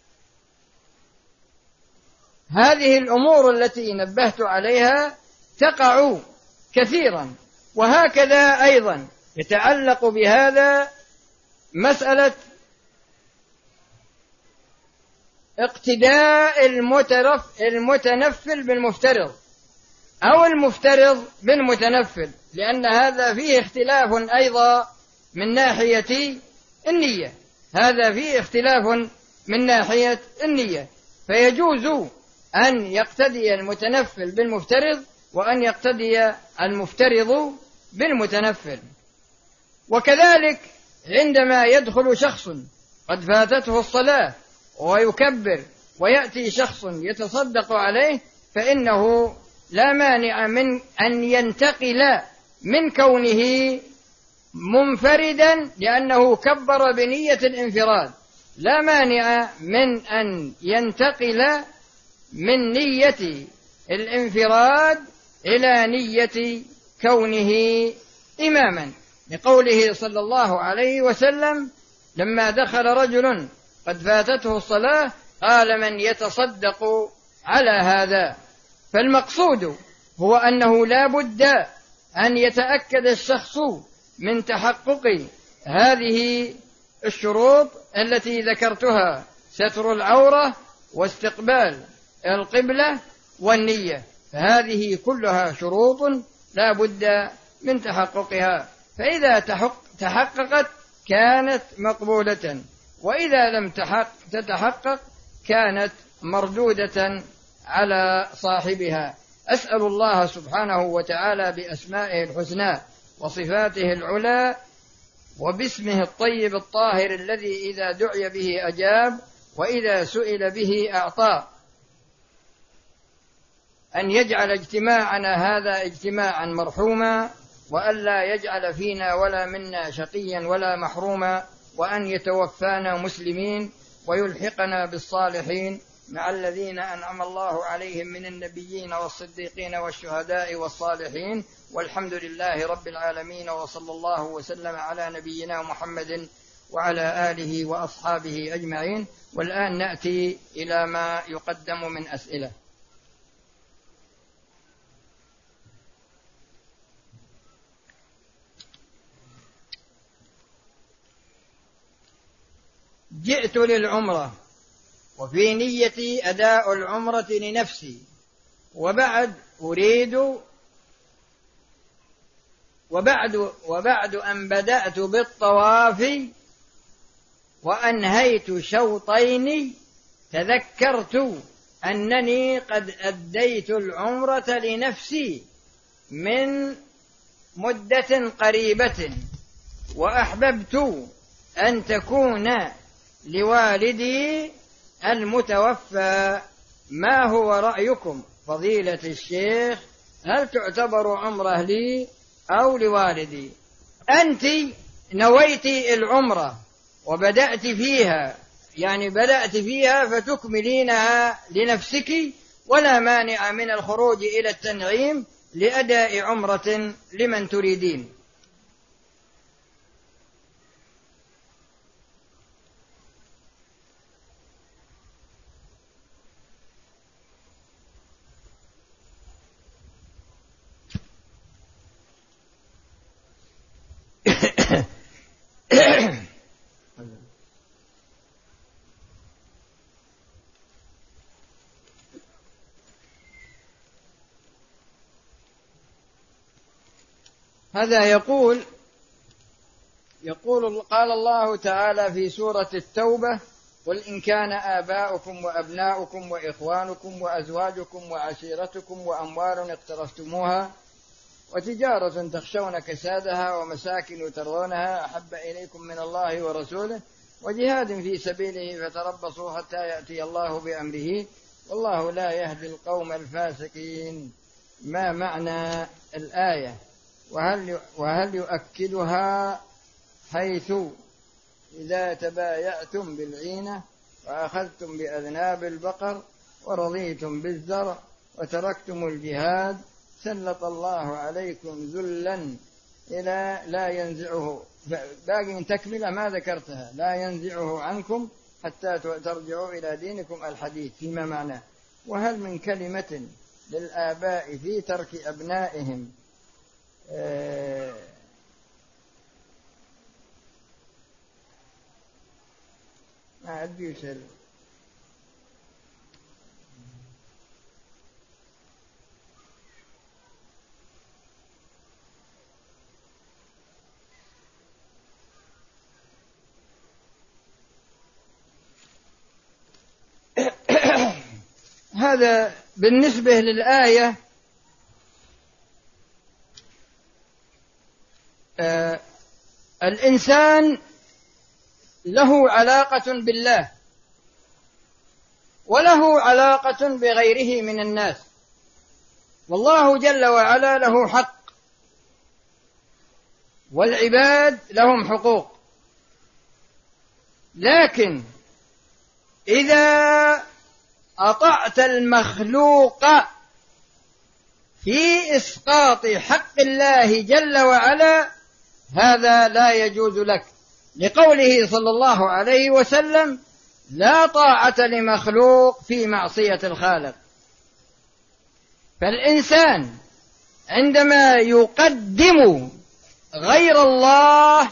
Speaker 2: هذه الأمور التي نبهت عليها تقع كثيرا. وهكذا أيضا يتعلق بهذا مسألة اقتداء المتنفل بالمفترض أو المفترض بالمتنفل، لأن هذا فيه اختلاف أيضا من ناحية النية، هذا فيه اختلاف من ناحية النية، فيجوز أن يقتدي المتنفل بالمفترض وأن يقتدي المفترض بالمتنفل. وكذلك عندما يدخل شخص قد فاتته الصلاة ويكبر ويأتي شخص يتصدق عليه فإنه لا مانع من أن ينتقل من كونه منفردا لأنه كبر بنية الانفراد، لا مانع من أن ينتقل من نية الانفراد إلى نية كونه إماما، لقوله صلى الله عليه وسلم لما دخل رجل قد فاتته الصلاة قال من يتصدق على هذا. فالمقصود هو أنه لا بد أن يتأكد الشخص من تحقق هذه الشروط التي ذكرتها: ستر العورة واستقبال القبلة والنية، فهذه كلها شروط لا بد من تحققها، فإذا تحققت كانت مقبولة، وإذا لم تتحقق كانت مردودة على صاحبها. أسأل الله سبحانه وتعالى بأسمائه الحسنى وصفاته العلى وباسمه الطيب الطاهر الذي إذا دعي به أجاب وإذا سئل به أعطى أن يجعل اجتماعنا هذا اجتماعا مرحوما، وألا يجعل فينا ولا منا شقيا ولا محروما، وأن يتوفانا مسلمين ويلحقنا بالصالحين مع الذين أنعم الله عليهم من النبيين والصديقين والشهداء والصالحين، والحمد لله رب العالمين، وصلى الله وسلم على نبينا محمد وعلى آله وأصحابه أجمعين. والآن نأتي إلى ما يقدم من أسئلة. جئت للعمرة وفي نيتي أداء العمرة لنفسي، وبعد أريد وبعد, وبعد أن بدأت بالطواف وأنهيت شوطين تذكرت أنني قد أديت العمرة لنفسي من مدة قريبة، وأحببت أن تكون لوالدي المتوفى. ما هو رأيكم فضيلة الشيخ؟ هل تعتبر عمرة لي أو لوالدي؟ أنت نويت العمرة وبدأت فيها، يعني بدأت فيها فتكملينها لنفسك، ولا مانع من الخروج إلى التنعيم لأداء عمرة لمن تريدين. هذا يقول يقول قال الله تعالى في سورة التوبة: قل إن كان آباؤكم وأبناؤكم وإخوانكم وأزواجكم وعشيرتكم وأموال اقترفتموها وتجارة تخشون كسادها ومساكن ترضونها أحب إليكم من الله ورسوله وجهاد في سبيله فتربصوا حتى يأتي الله بأمره والله لا يهدي القوم الفاسقين. ما معنى الآية؟ وهل وهل يؤكدها حيث إذا تبايعتم بالعينة وأخذتم بأذناب البقر ورضيتم بالزرع وتركتم الجهاد سلط الله عليكم ذلا إلى لا ينزعه، باقي تكملة ما ذكرتها، لا ينزعه عنكم حتى ترجعوا إلى دينكم الحديث فيما معناه. وهل من كلمة للآباء في ترك أبنائهم آه ما أدري يسأل هذا بالنسبة للآية. آه الإنسان له علاقة بالله وله علاقة بغيره من الناس، والله جل وعلا له حق والعباد لهم حقوق. لكن إذا أطعت المخلوق في إسقاط حق الله جل وعلا هذا لا يجوز لك، لقوله صلى الله عليه وسلم: لا طاعة لمخلوق في معصية الخالق. فالإنسان عندما يقدم غير الله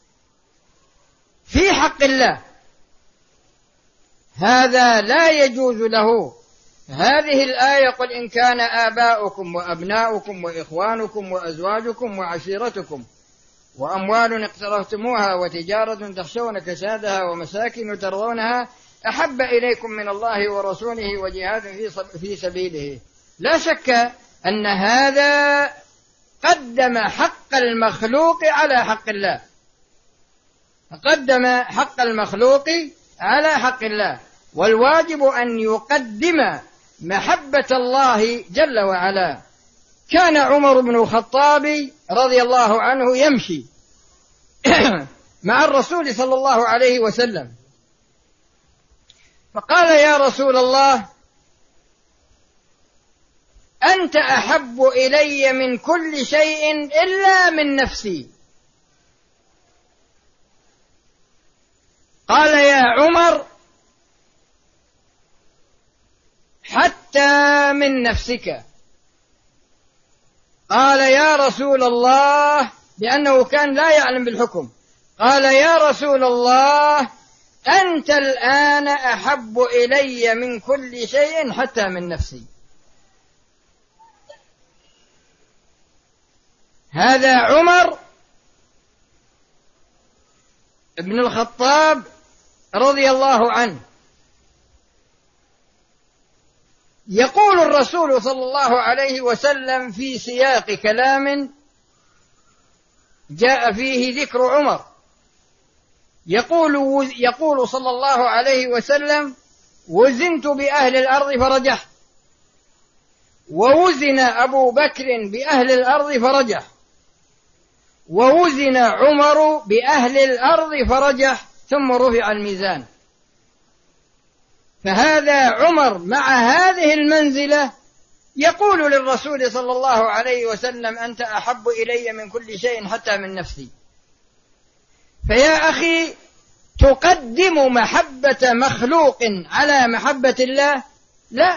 Speaker 2: في حق الله هذا لا يجوز له. هذه الآية: قل إن كان آباؤكم وأبناؤكم وإخوانكم وأزواجكم وعشيرتكم وأموال اقترفتموها وتجارة تخشون كسادها ومساكن ترضونها أحب إليكم من الله ورسوله وجهاد في سبيله. لا شك أن هذا قدم حق المخلوق على حق الله، قدم حق المخلوق على حق الله، والواجب أن يقدم محبة الله جل وعلا. كان عمر بن الخطاب رضي الله عنه يمشي مع الرسول صلى الله عليه وسلم، فقال: يا رسول الله، أنت أحب إلي من كل شيء إلا من نفسي. قال: يا عمر، حتى من نفسك. قال: يا رسول الله، لأنه كان لا يعلم بالحكم. قال: يا رسول الله، أنت الآن أحب إلي من كل شيء حتى من نفسي. هذا عمر بن الخطاب رضي الله عنه. يقول الرسول صلى الله عليه وسلم في سياق كلام جاء فيه ذكر عمر، يقول يقول صلى الله عليه وسلم: وزنت بأهل الأرض فرجحت، ووزن أبو بكر بأهل الأرض فرجح، ووزن عمر بأهل الأرض فرجح، ثم رفع الميزان. فهذا عمر مع هذه المنزلة يقول للرسول صلى الله عليه وسلم: أنت أحب إلي من كل شيء حتى من نفسي. فيا أخي، تقدم محبة مخلوق على محبة الله؟ لا،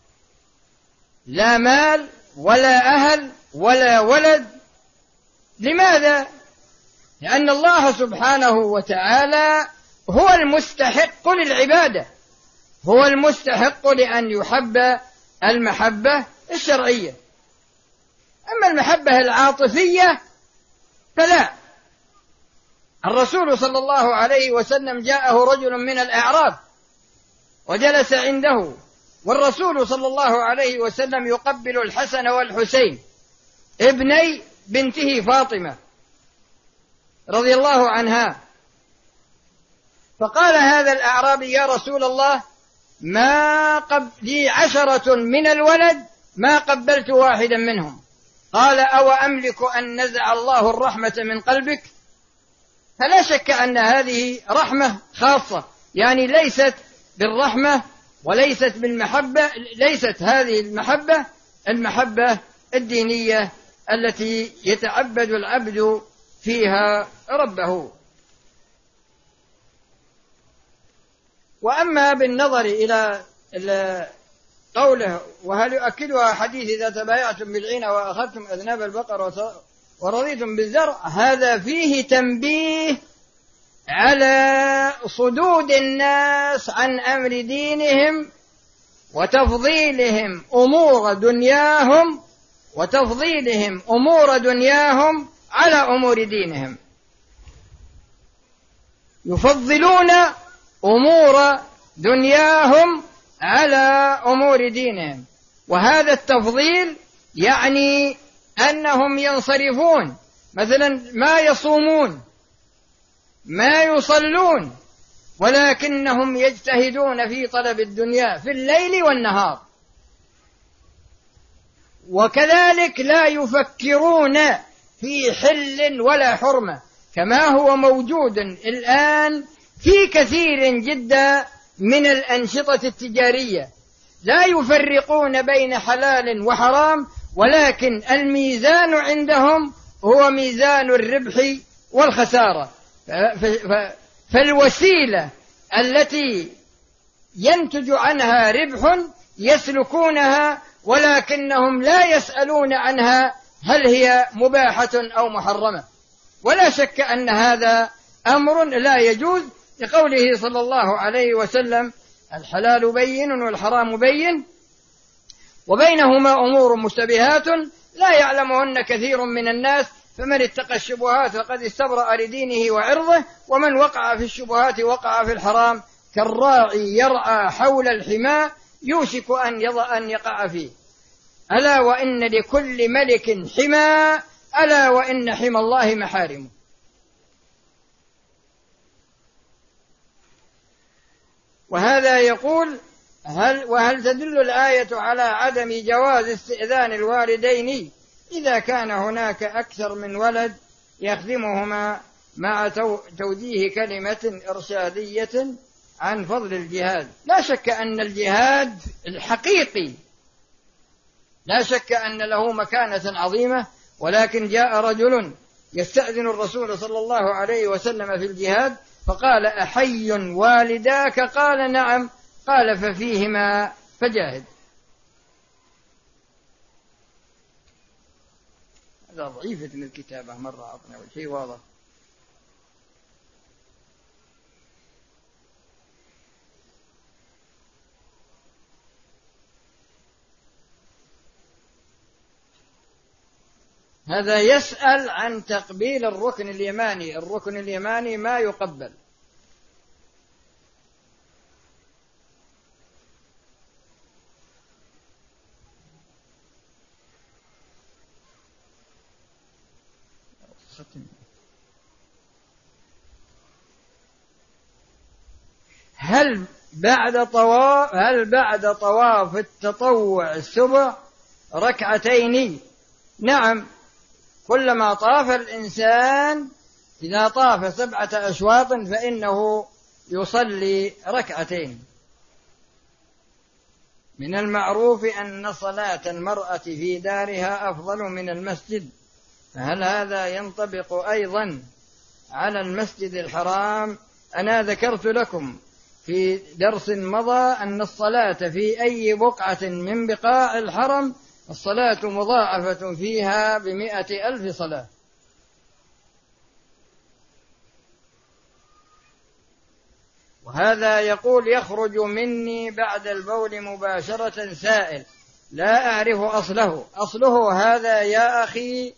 Speaker 2: لا مال ولا أهل ولا ولد. لماذا؟ لأن الله سبحانه وتعالى هو المستحق للعبادة، هو المستحق لأن يحب المحبة الشرعية. أما المحبة العاطفية فلا. الرسول صلى الله عليه وسلم جاءه رجل من الأعراب وجلس عنده، والرسول صلى الله عليه وسلم يقبل الحسن والحسين ابني بنته فاطمة رضي الله عنها. فقال هذا الأعرابي: يا رسول الله، ما قب لي عشرة من الولد ما قبلت واحدا منهم. قال أو أملك أن نزع الله الرحمة من قلبك؟ فلا شك أن هذه رحمة خاصة، يعني ليست بالرحمة وليست بالمحبة، ليست هذه المحبة المحبة الدينية التي يتعبد العبد فيها ربه. وأما بالنظر إلى قوله وهل يؤكدها حديث إذا تبايعتم بالعينة وأخذتم أذناب البقر ورضيتم بالزرع، هذا فيه تنبيه على صدود الناس عن أمر دينهم وتفضيلهم أمور دنياهم وتفضيلهم أمور دنياهم على أمور دينهم. يفضلون أمور دنياهم على أمور دينهم، وهذا التفضيل يعني أنهم ينصرفون، مثلا ما يصومون ما يصلون، ولكنهم يجتهدون في طلب الدنيا في الليل والنهار. وكذلك لا يفكرون في حل ولا حرمة، كما هو موجود الآن في كثير جدا من الأنشطة التجارية، لا يفرقون بين حلال وحرام، ولكن الميزان عندهم هو ميزان الربح والخسارة. فالوسيلة التي ينتج عنها ربح يسلكونها، ولكنهم لا يسألون عنها هل هي مباحة أو محرمة. ولا شك أن هذا أمر لا يجوز، لقوله صلى الله عليه وسلم الحلال بين والحرام بين وبينهما أمور مشتبهات لا يعلمهن كثير من الناس فمن اتقى الشبهات فقد استبرأ لدينه وعرضه ومن وقع في الشبهات وقع في الحرام كالراعي يرعى حول الحمى يوشك أن يضع أن يقع فيه. ألا وإن لكل ملك حمى ألا وإن حمى الله محارمه. وهذا يقول هل وهل تدل الآية على عدم جواز استئذان الوالدين إذا كان هناك أكثر من ولد يخدمهما مع توجيه كلمة إرشادية عن فضل الجهاد؟ لا شك أن الجهاد الحقيقي لا شك أن له مكانة عظيمة، ولكن جاء رجل يستأذن الرسول صلى الله عليه وسلم في الجهاد فقال أحي والداك؟ قال نعم. قال ففيهما فجاهد. هذا ضعيفة من الكتابة مرة عطنا والشيء واضح. هذا يسأل عن تقبيل الركن اليماني. الركن اليماني ما يقبل. هل بعد طواف هل بعد طواف التطوع السبع ركعتين؟ نعم، كلما طاف الإنسان إذا طاف سبعة أشواط فإنه يصلي ركعتين. من المعروف أن صلاة المرأة في دارها أفضل من المسجد، فهل هذا ينطبق أيضا على المسجد الحرام؟ أنا ذكرت لكم في درس مضى أن الصلاة في أي بقعة من بقاع الحرم الصلاة مضاعفة فيها بمئة ألف صلاة. وهذا يقول يخرج مني بعد البول مباشرة سائل لا أعرف أصله. أصله هذا يا أخي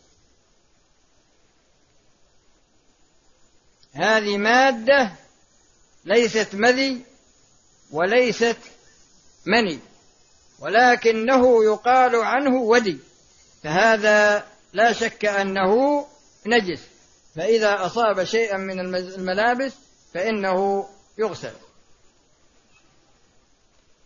Speaker 2: هذه مادة ليست مذي وليست مني، ولكنه يقال عنه ودي، فهذا لا شك أنه نجس، فإذا أصاب شيئا من الملابس فإنه يغسل.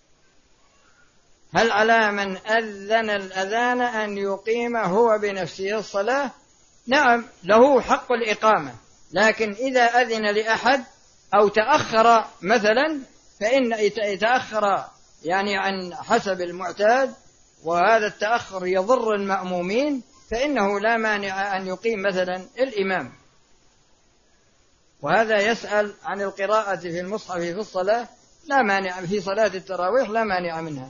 Speaker 2: هل على من أذن الأذان أن يقيم هو بنفسه الصلاة؟ نعم، له حق الإقامة، لكن إذا أذن لأحد أو تأخر مثلا، فإن يتأخر يعني عن حسب المعتاد، وهذا التأخر يضر المأمومين، فإنه لا مانع أن يقيم مثلا الإمام. وهذا يسأل عن القراءة في المصحف في الصلاة، لا مانع في صلاة التراويح، لا مانع منها.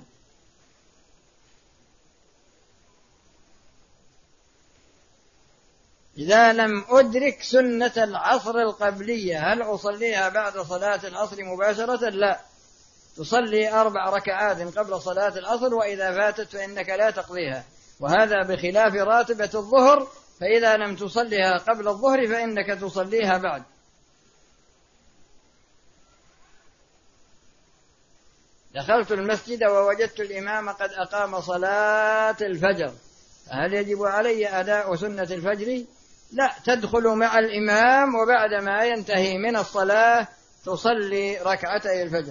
Speaker 2: إذا لم أدرك سنة العصر القبلية هل أصليها بعد صلاة العصر مباشرة؟ لا، تصلي أربع ركعات قبل صلاة العصر، وإذا فاتت فإنك لا تقضيها، وهذا بخلاف راتبة الظهر، فإذا لم تصليها قبل الظهر فإنك تصليها بعد. دخلت المسجد ووجدت الإمام قد أقام صلاة الفجر، هل يجب علي أداء سنة الفجر؟ لا، تدخل مع الإمام، وبعد ما ينتهي من الصلاة تصلي ركعتي الفجر،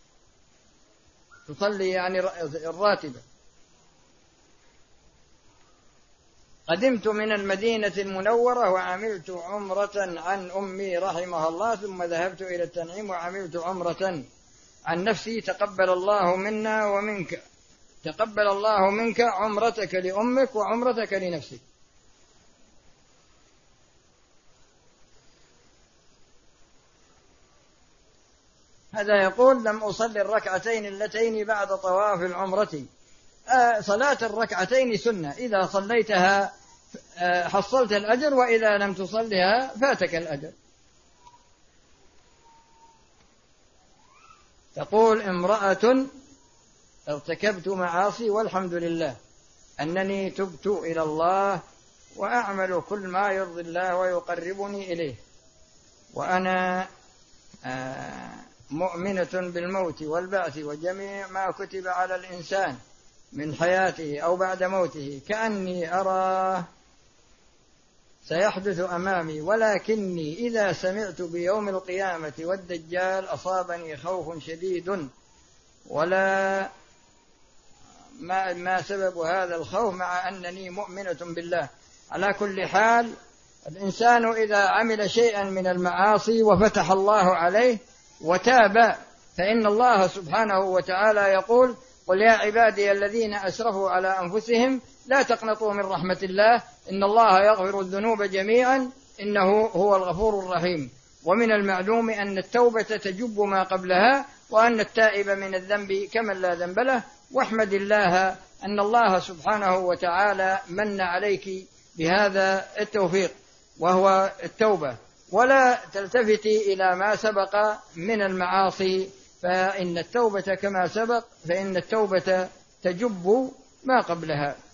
Speaker 2: تصلي يعني الراتبة. قدمت من المدينة المنورة وعملت عمرة عن أمي رحمها الله، ثم ذهبت إلى التنعيم وعملت عمرة عن نفسي، تقبل الله منا ومنك، تقبل الله منك عمرتك لأمك وعمرتك لنفسك. هذا يقول: لم أصلي الركعتين اللتين بعد طواف العمرة. آه صلاة الركعتين سنة، إذا صليتها آه حصلت الأجر، وإذا لم تصلها فاتك الأجر. تقول امرأة: ارتكبت معاصي والحمد لله أنني تبت إلى الله وأعمل كل ما يرضي الله ويقربني إليه، وأنا آه مؤمنة بالموت والبعث وجميع ما كتب على الإنسان من حياته أو بعد موته كأني أراه سيحدث أمامي، ولكني إذا سمعت بيوم القيامة والدجال أصابني خوف شديد، ولا ما, ما سبب هذا الخوف مع أنني مؤمنة بالله. على كل حال، الإنسان إذا عمل شيئا من المعاصي وفتح الله عليه وتاب، فإن الله سبحانه وتعالى يقول: قل يا عبادي الذين أسرفوا على أنفسهم لا تقنطوا من رحمة الله إن الله يغفر الذنوب جميعا إنه هو الغفور الرحيم. ومن المعلوم أن التوبة تجب ما قبلها، وأن التائب من الذنب كمن لا ذنب له. واحمد الله أن الله سبحانه وتعالى من عليك بهذا التوفيق وهو التوبة، ولا تلتفتي إلى ما سبق من المعاصي، فإن التوبة كما سبق، فإن التوبة تجب ما قبلها.